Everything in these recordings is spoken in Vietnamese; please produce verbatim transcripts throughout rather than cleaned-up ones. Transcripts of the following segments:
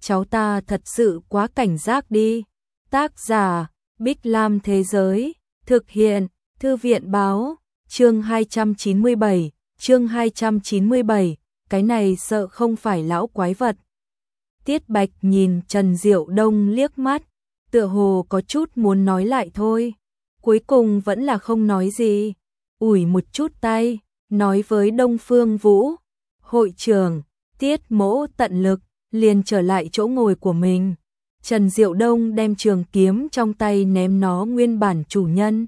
cháu ta thật sự quá cảnh giác đi. Tác giả, Bích Lam Thế Giới, thực hiện, Thư viện Báo, chương hai trăm chín mươi bảy, chương hai trăm chín mươi bảy, cái này sợ không phải lão quái vật. Tiết Bạch nhìn Trần Diệu Đông liếc mắt, tựa hồ có chút muốn nói lại thôi, cuối cùng vẫn là không nói gì, ủi một chút tay, nói với Đông Phương Vũ, hội trưởng, Tiết mỗ tận lực, liền trở lại chỗ ngồi của mình. Trần Diệu Đông đem trường kiếm trong tay ném nó nguyên bản chủ nhân.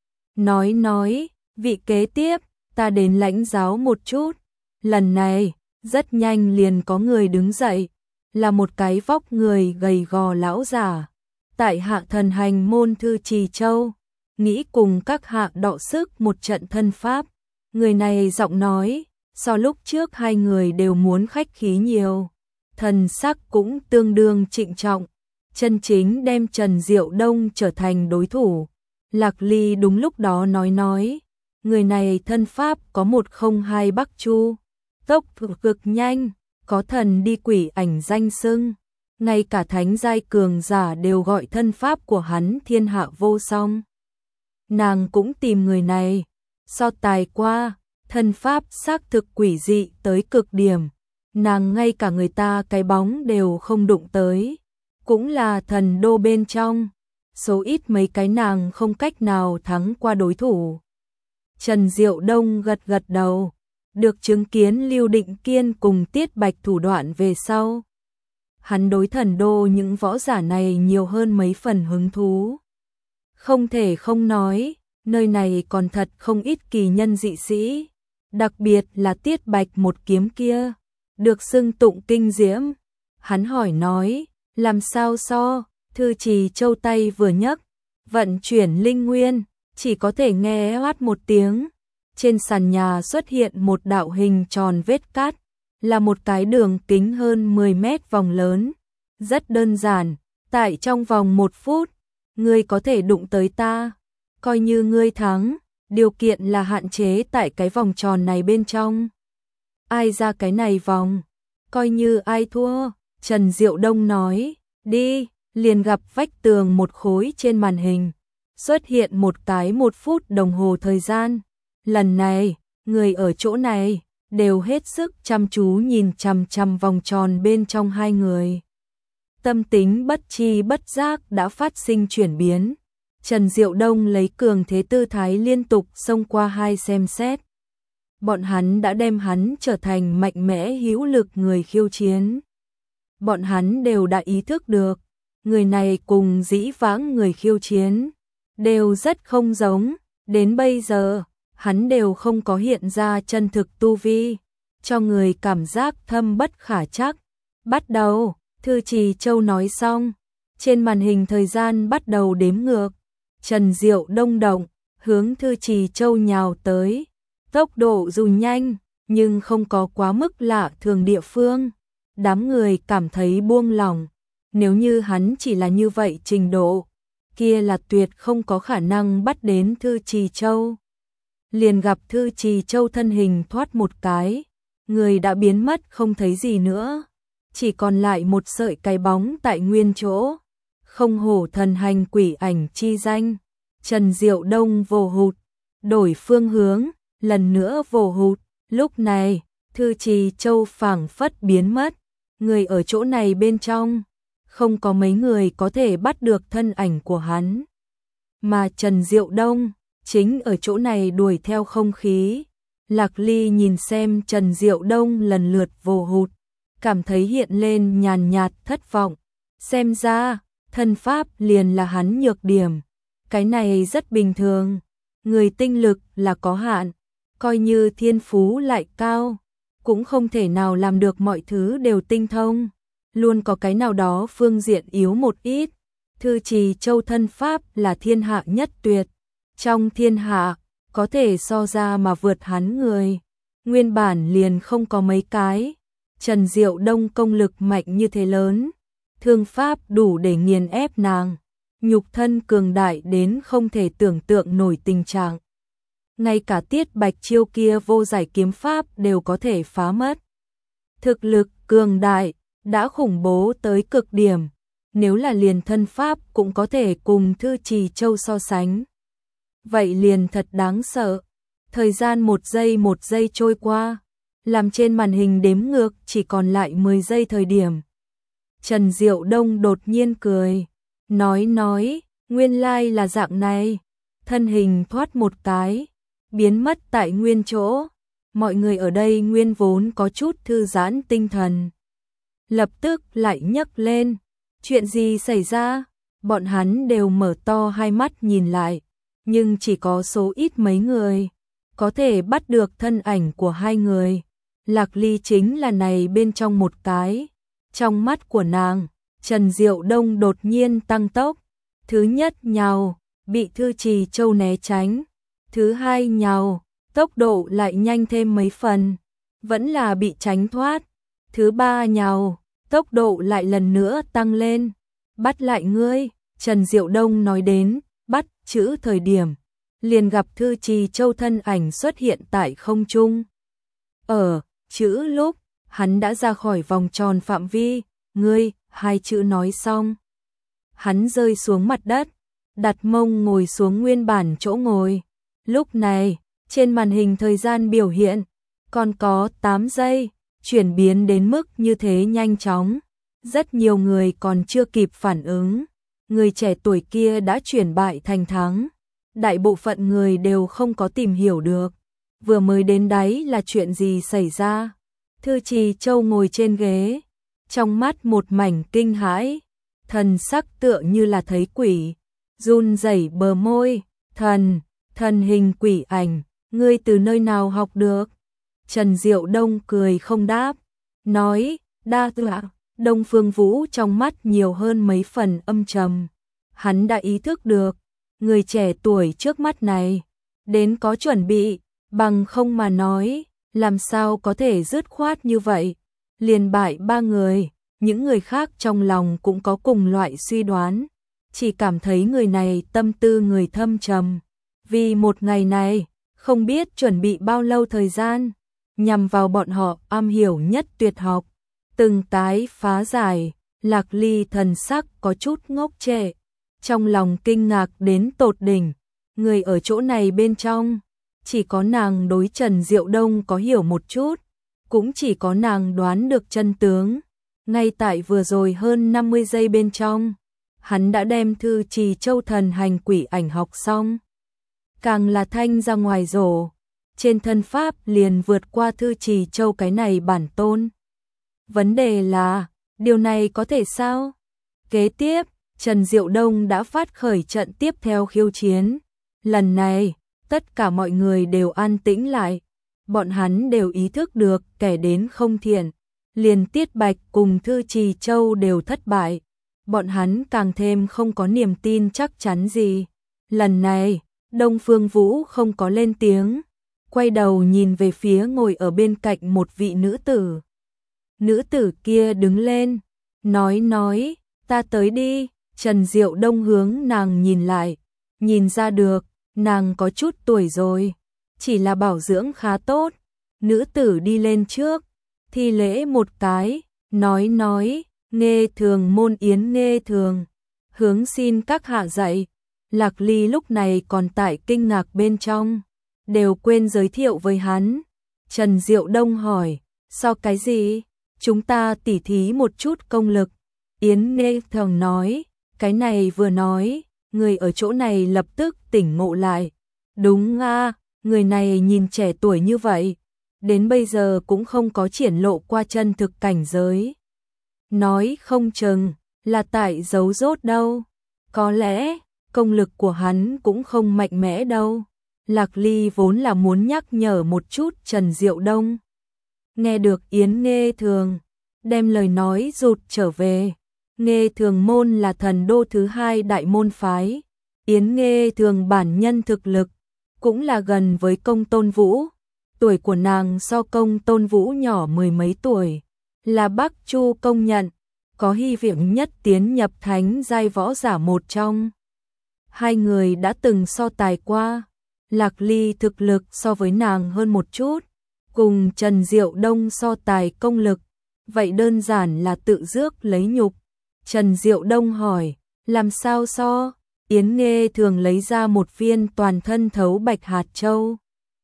Nói nói, vị kế tiếp, ta đến lãnh giáo một chút. Lần này, rất nhanh liền có người đứng dậy, là một cái vóc người gầy gò lão già. Tại hạ thần hành môn Thư Trì Châu, nghĩ cùng các hạ đọ sức một trận thân pháp. Người này giọng nói, so lúc trước hai người đều muốn khách khí nhiều. Thần sắc cũng tương đương trịnh trọng, chân chính đem Trần Diệu Đông trở thành đối thủ. Lạc Ly đúng lúc đó nói nói, người này thân pháp có một không hai Bắc Chu, tốc cực nhanh, có thần đi quỷ ảnh danh xưng, ngay cả thánh giai cường giả đều gọi thân pháp của hắn thiên hạ vô song. Nàng cũng tìm người này, so tài qua, thân pháp xác thực quỷ dị tới cực điểm, nàng ngay cả người ta cái bóng đều không đụng tới, cũng là thần đô bên trong, số ít mấy cái nàng không cách nào thắng qua đối thủ. Trần Diệu Đông gật gật đầu, được chứng kiến Lưu Định Kiên cùng Tiết Bạch thủ đoạn về sau. Hắn đối thần đô những võ giả này nhiều hơn mấy phần hứng thú. Không thể không nói, nơi này còn thật không ít kỳ nhân dị sĩ, đặc biệt là Tiết Bạch một kiếm kia, được xưng tụng kinh diễm. Hắn hỏi nói, làm sao so, Thư Trì Châu tay vừa nhấc, vận chuyển linh nguyên, chỉ có thể nghe oát một tiếng. Trên sàn nhà xuất hiện một đạo hình tròn vết cát, là một cái đường kính hơn mười mét vòng lớn. Rất đơn giản, tại trong vòng một phút, ngươi có thể đụng tới ta, coi như ngươi thắng, điều kiện là hạn chế tại cái vòng tròn này bên trong. Ai ra cái này vòng, coi như ai thua. Trần Diệu Đông nói, đi, liền gặp vách tường một khối trên màn hình, xuất hiện một cái một phút đồng hồ thời gian. Lần này, người ở chỗ này đều hết sức chăm chú nhìn chằm chằm vòng tròn bên trong hai người. Tâm tính bất chi bất giác đã phát sinh chuyển biến. Trần Diệu Đông lấy cường thế tư thái liên tục xông qua hai xem xét. Bọn hắn đã đem hắn trở thành mạnh mẽ hữu lực người khiêu chiến. Bọn hắn đều đã ý thức được, người này cùng dĩ vãng người khiêu chiến đều rất không giống, đến bây giờ hắn đều không có hiện ra chân thực tu vi, cho người cảm giác thâm bất khả trắc. Bắt đầu, Thư Trì Châu nói xong, trên màn hình thời gian bắt đầu đếm ngược. Trần Diệu Đông động, hướng Thư Trì Châu nhào tới, tốc độ dù nhanh, nhưng không có quá mức lạ thường địa phương. Đám người cảm thấy buông lỏng, nếu như hắn chỉ là như vậy trình độ, kia là tuyệt không có khả năng bắt đến Thư Trì Châu. Liền gặp Thư Trì Châu thân hình thoát một cái, người đã biến mất không thấy gì nữa, chỉ còn lại một sợi cái bóng tại nguyên chỗ. Không hổ thần hành quỷ ảnh chi danh. Trần Diệu Đông vồ hụt, đổi phương hướng, lần nữa vồ hụt. Lúc này, Thư Trì Châu phảng phất biến mất, người ở chỗ này bên trong, không có mấy người có thể bắt được thân ảnh của hắn. Mà Trần Diệu Đông chính ở chỗ này đuổi theo không khí. Lạc Ly nhìn xem Trần Diệu Đông lần lượt vồ hụt, cảm thấy hiện lên nhàn nhạt thất vọng. Xem ra, thân pháp liền là hắn nhược điểm. Cái này rất bình thường, người tinh lực là có hạn, coi như thiên phú lại cao, cũng không thể nào làm được mọi thứ đều tinh thông, luôn có cái nào đó phương diện yếu một ít. Thư Trì Châu thân pháp là thiên hạ nhất tuyệt, trong thiên hạ có thể so ra mà vượt hắn người, nguyên bản liền không có mấy cái. Trần Diệu Đông công lực mạnh như thế lớn, thương pháp đủ để nghiền ép nàng, nhục thân cường đại đến không thể tưởng tượng nổi tình trạng. Ngay cả Tiết Bạch chiêu kia vô giải kiếm pháp đều có thể phá mất. Thực lực cường đại, đã khủng bố tới cực điểm, nếu là liền thân pháp cũng có thể cùng Thư Trì Châu so sánh. Vậy liền thật đáng sợ. Thời gian một giây một giây trôi qua, làm trên màn hình đếm ngược chỉ còn lại mười giây thời điểm. Trần Diệu Đông đột nhiên cười, nói nói, nguyên lai là dạng này, thân hình thoát một cái, biến mất tại nguyên chỗ. Mọi người ở đây nguyên vốn có chút thư giãn tinh thần, lập tức lại nhấc lên. Chuyện gì xảy ra? Bọn hắn đều mở to hai mắt nhìn lại, nhưng chỉ có số ít mấy người có thể bắt được thân ảnh của hai người. Lạc Ly chính là này bên trong một cái. Trong mắt của nàng, Trần Diệu Đông đột nhiên tăng tốc. Thứ nhất nhào, bị Thư Trì Châu né tránh. Thứ hai nhào, tốc độ lại nhanh thêm mấy phần, vẫn là bị tránh thoát. Thứ ba nhào, tốc độ lại lần nữa tăng lên. Bắt lại ngươi, Trần Diệu Đông nói đến, bắt chữ thời điểm, liền gặp Thư Trì Châu thân ảnh xuất hiện tại không trung. Ở chữ lúc, hắn đã ra khỏi vòng tròn phạm vi, ngươi, hai chữ nói xong. Hắn rơi xuống mặt đất, đặt mông ngồi xuống nguyên bản chỗ ngồi. Lúc này, trên màn hình thời gian biểu hiện, còn có tám giây, chuyển biến đến mức như thế nhanh chóng. Rất nhiều người còn chưa kịp phản ứng, người trẻ tuổi kia đã chuyển bại thành thắng. Đại bộ phận người đều không có tìm hiểu được, vừa mới đến đáy là chuyện gì xảy ra. Thư Trì Châu ngồi trên ghế, trong mắt một mảnh kinh hãi, thần sắc tựa như là thấy quỷ, run rẩy bờ môi, thần, thần hình quỷ ảnh, ngươi từ nơi nào học được? Trần Diệu Đông cười không đáp, nói, đa tạ. Đông Phương Vũ trong mắt nhiều hơn mấy phần âm trầm, hắn đã ý thức được, người trẻ tuổi trước mắt này, đến có chuẩn bị, bằng không mà nói, làm sao có thể dứt khoát như vậy, liền bại ba người. Những người khác trong lòng cũng có cùng loại suy đoán, chỉ cảm thấy người này tâm tư người thâm trầm, vì một ngày này, không biết chuẩn bị bao lâu thời gian, nhằm vào bọn họ am hiểu nhất tuyệt học, từng tái phá giải. Lạc Ly thần sắc có chút ngốc trệ, trong lòng kinh ngạc đến tột đỉnh, người ở chỗ này bên trong, chỉ có nàng đối Trần Diệu Đông có hiểu một chút, cũng chỉ có nàng đoán được chân tướng. Ngay tại vừa rồi hơn năm mươi giây bên trong, hắn đã đem Thư Trì Châu thần hành quỷ ảnh học xong. Càng là thanh ra ngoài rổ, trên thân pháp liền vượt qua Thư Trì Châu cái này bản tôn. Vấn đề là, điều này có thể sao? Kế tiếp, Trần Diệu Đông đã phát khởi trận tiếp theo khiêu chiến. Lần này, tất cả mọi người đều an tĩnh lại. Bọn hắn đều ý thức được kẻ đến không thiện. Liền Tiết Bạch cùng Thư Trì Châu đều thất bại. Bọn hắn càng thêm không có niềm tin chắc chắn gì. Lần này, Đông Phương Vũ không có lên tiếng. Quay đầu nhìn về phía ngồi ở bên cạnh một vị nữ tử. Nữ tử kia đứng lên, nói nói, ta tới đi. Trần Diệu Đông hướng nàng nhìn lại, nhìn ra được, nàng có chút tuổi rồi, chỉ là bảo dưỡng khá tốt. Nữ tử đi lên trước, thi lễ một cái, nói nói, Nghê Thường môn Yến Nghê Thường, hướng xin các hạ dạy. Lạc Ly lúc này còn tại kinh ngạc bên trong, đều quên giới thiệu với hắn. Trần Diệu Đông hỏi, sao cái gì? Chúng ta tỉ thí một chút công lực. Yến Nghê Thường nói, cái này vừa nói, người ở chỗ này lập tức tỉnh ngộ lại. Đúng a, người này nhìn trẻ tuổi như vậy, đến bây giờ cũng không có triển lộ qua chân thực cảnh giới. Nói không chừng là tại giấu rốt đâu, có lẽ công lực của hắn cũng không mạnh mẽ đâu. Lạc Ly vốn là muốn nhắc nhở một chút Trần Diệu Đông. Nghe được Yến Nghê Thường, đem lời nói rụt trở về. Nghê Thường môn là thần đô thứ hai đại môn phái. Yến Nghê Thường bản nhân thực lực, cũng là gần với Công Tôn Vũ. Tuổi của nàng so Công Tôn Vũ nhỏ mười mấy tuổi, là Bắc Chu công nhận, có hy vọng nhất tiến nhập thánh giai võ giả một trong. Hai người đã từng so tài qua, Lạc Ly thực lực so với nàng hơn một chút, cùng Trần Diệu Đông so tài công lực, vậy đơn giản là tự rước lấy nhục. Trần Diệu Đông hỏi, làm sao so? Yến Nghê Thường lấy ra một viên toàn thân thấu bạch hạt châu.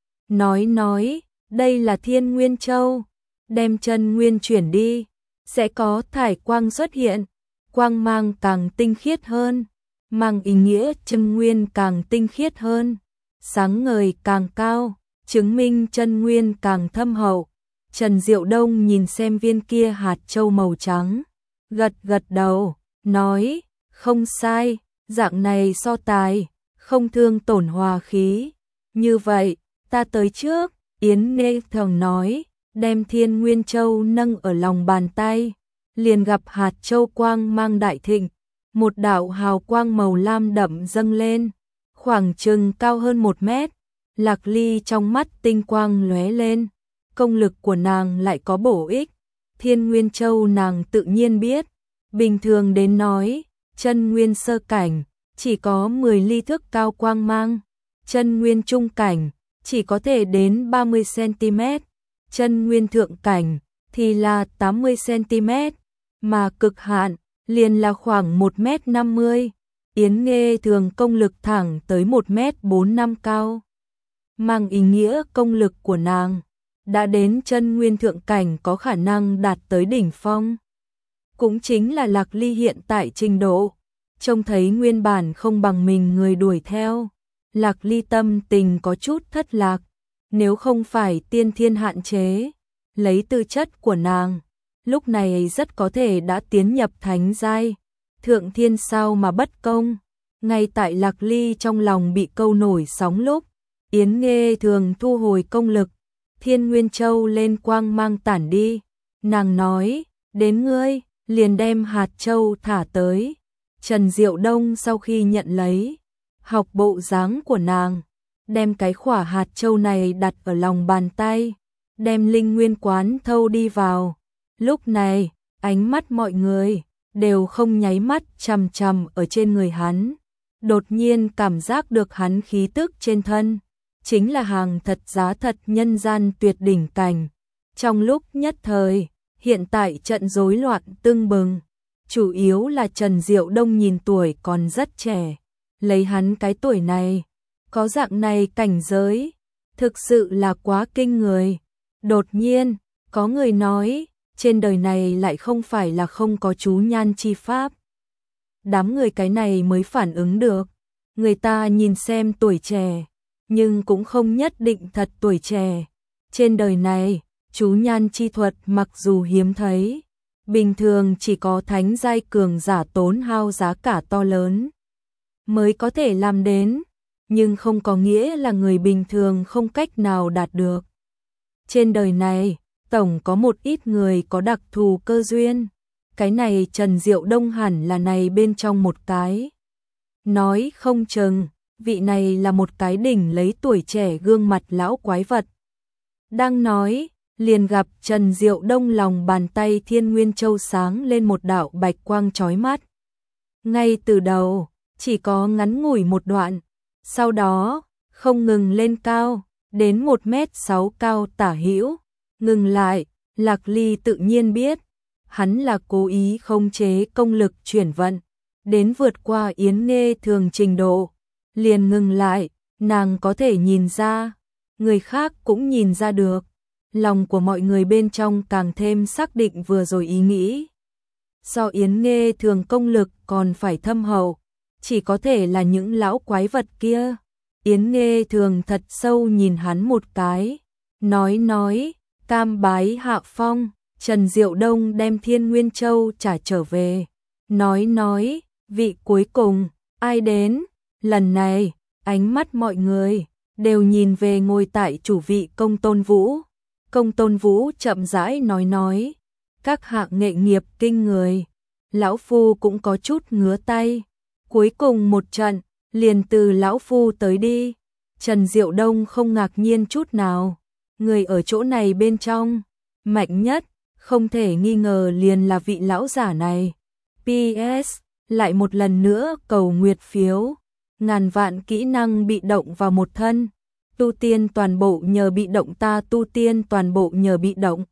Nói nói, đây là Thiên Nguyên Châu, đem chân nguyên chuyển đi, sẽ có thải quang xuất hiện, quang mang càng tinh khiết hơn, mang ý nghĩa chân nguyên càng tinh khiết hơn, sáng ngời càng cao, chứng minh chân nguyên càng thâm hậu. Trần Diệu Đông nhìn xem viên kia hạt châu màu trắng, gật gật đầu, nói, không sai, dạng này so tài, không thương tổn hòa khí. Như vậy, ta tới trước, Yến Nghê Thường nói, đem Thiên Nguyên Châu nâng ở lòng bàn tay, liền gặp hạt châu quang mang đại thịnh, một đạo hào quang màu lam đậm dâng lên, khoảng chừng cao hơn một mét. Lạc Ly trong mắt tinh quang lóe lên, công lực của nàng lại có bổ ích. Thiên Nguyên Châu nàng tự nhiên biết, bình thường đến nói, chân nguyên sơ cảnh chỉ có mười ly thước cao quang mang, chân nguyên trung cảnh chỉ có thể đến ba mươi xăng-ti-mét, chân nguyên thượng cảnh thì là tám mươi xăng-ti-mét, mà cực hạn liền là khoảng một mét năm mươi. Yến Nghê Thường công lực thẳng tới một mét bốn năm cao, mang ý nghĩa công lực của nàng đã đến chân nguyên thượng cảnh, có khả năng đạt tới đỉnh phong. Cũng chính là Lạc Ly hiện tại trình độ, trông thấy nguyên bản không bằng mình người đuổi theo, Lạc Ly tâm tình có chút thất lạc. Nếu không phải tiên thiên hạn chế, lấy tư chất của nàng, lúc này rất có thể đã tiến nhập thánh giai, thượng thiên sao mà bất công. Ngay tại Lạc Ly trong lòng bị câu nổi sóng lúc, Yến Nghê Thường thu hồi công lực, Thiên Nguyên Châu lên quang mang tản đi. Nàng nói, đến ngươi, liền đem hạt châu thả tới. Trần Diệu Đông sau khi nhận lấy, học bộ dáng của nàng, đem cái khỏa hạt châu này đặt ở lòng bàn tay, đem linh nguyên quán thâu đi vào. Lúc này, ánh mắt mọi người đều không nháy mắt chằm chằm ở trên người hắn. Đột nhiên cảm giác được hắn khí tức trên thân, chính là hàng thật giá thật nhân gian tuyệt đỉnh cảnh. Trong lúc nhất thời, hiện tại trận rối loạn tưng bừng, chủ yếu là Trần Diệu Đông nhìn tuổi còn rất trẻ, lấy hắn cái tuổi này, có dạng này cảnh giới, thực sự là quá kinh người. Đột nhiên, có người nói, trên đời này lại không phải là không có chú nhan chi pháp. Đám người cái này mới phản ứng được, người ta nhìn xem tuổi trẻ, nhưng cũng không nhất định thật tuổi trẻ. Trên đời này, chú nhan chi thuật mặc dù hiếm thấy, bình thường chỉ có thánh giai cường giả tốn hao giá cả to lớn mới có thể làm đến, nhưng không có nghĩa là người bình thường không cách nào đạt được. Trên đời này, tổng có một ít người có đặc thù cơ duyên, cái này Trần Diệu Đông hẳn là này bên trong một cái. Nói không chừng, vị này là một cái đỉnh lấy tuổi trẻ gương mặt lão quái vật. Đang nói, liền gặp Trần Diệu Đông lòng bàn tay Thiên Nguyên Châu sáng lên một đạo bạch quang chói mắt. Ngay từ đầu, chỉ có ngắn ngủi một đoạn, sau đó, không ngừng lên cao, đến một mét sáu cao tả hữu, ngừng lại. Lạc Ly tự nhiên biết, hắn là cố ý khống chế công lực chuyển vận, đến vượt qua Yến Nghê Thường trình độ, liền ngừng lại. Nàng có thể nhìn ra, người khác cũng nhìn ra được, lòng của mọi người bên trong càng thêm xác định vừa rồi ý nghĩ. So Yến Nghê Thường công lực còn phải thâm hậu, chỉ có thể là những lão quái vật kia. Yến Nghê Thường thật sâu nhìn hắn một cái, nói nói, cam bái hạ phong. Trần Diệu Đông đem Thiên Nguyên Châu trả trở về, nói nói, vị cuối cùng, ai đến? Lần này, ánh mắt mọi người đều nhìn về ngồi tại chủ vị Công Tôn Vũ. Công Tôn Vũ chậm rãi nói nói, các hạng nghệ nghiệp kinh người, lão phu cũng có chút ngứa tay. Cuối cùng một trận, liền từ lão phu tới đi. Trần Diệu Đông không ngạc nhiên chút nào, người ở chỗ này bên trong, mạnh nhất, không thể nghi ngờ liền là vị lão giả này. pê ét, lại một lần nữa cầu nguyệt phiếu, ngàn vạn kỹ năng bị động vào một thân, tu tiên toàn bộ nhờ bị động, ta tu tiên toàn bộ nhờ bị động.